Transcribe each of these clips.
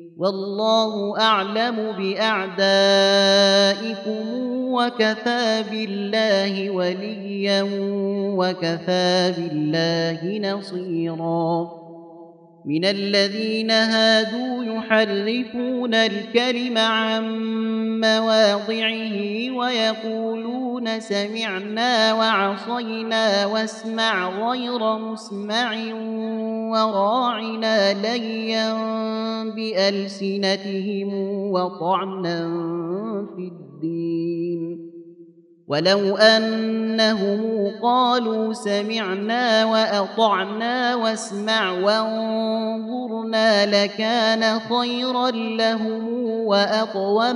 والله أعلم بأعدائكم وكفى بالله وليا وكفى بالله نصيرا. من الذين هادوا يحرفون الكلم عن مواضعه ويقولون سمعنا وعصينا واسمع غير مسمع وراعنا ليا بألسنتهم وطعنا في الدين. ولو أنهم قالوا سمعنا وأطعنا واسمع وانظرنا لكان خيرا لهم وأقوم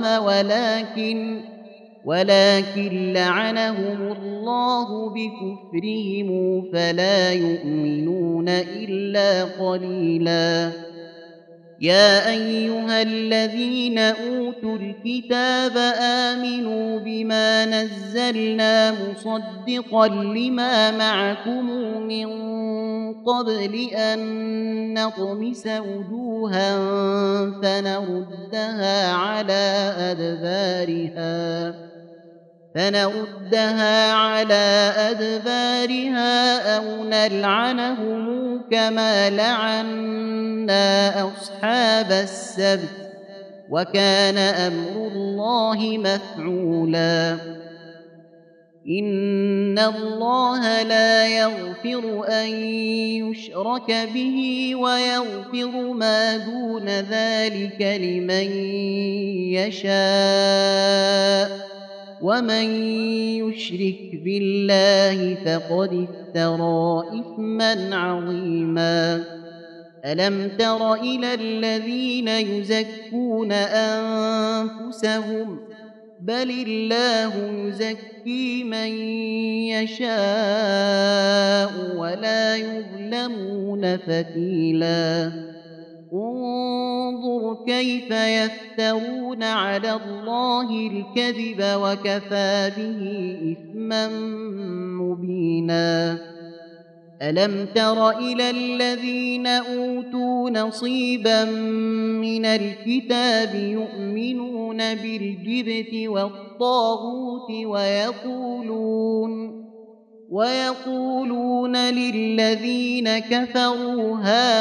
ولكن لعنهم الله بكفرهم فلا يؤمنون إلا قليلا. يا أيها الذين أوتوا الكتاب آمنوا بما نزلنا مصدقا لما معكم من قبل أن نطمس وجوها فنردها على أدبارها أو نلعنهم كما لعنا أصحاب السبت وكان أمر الله مفعولا. إن الله لا يغفر أن يشرك به ويغفر ما دون ذلك لمن يشاء ومن يشرك بالله فقد افترى إثما عظيما. ألم تر إلى الذين يزكون أنفسهم بل الله يزكي من يشاء ولا يظلمون فتيلا. انظر كيف يفترون على الله الكذب وكفى به إثما مبينا. ألم تر إلى الذين أوتوا نصيبا من الكتاب يؤمنون بالجبت والطاغوت ويقولون للذين كفروا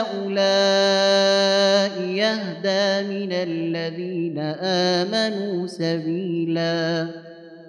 هؤلاء يهدى من الذين آمنوا سبيلا.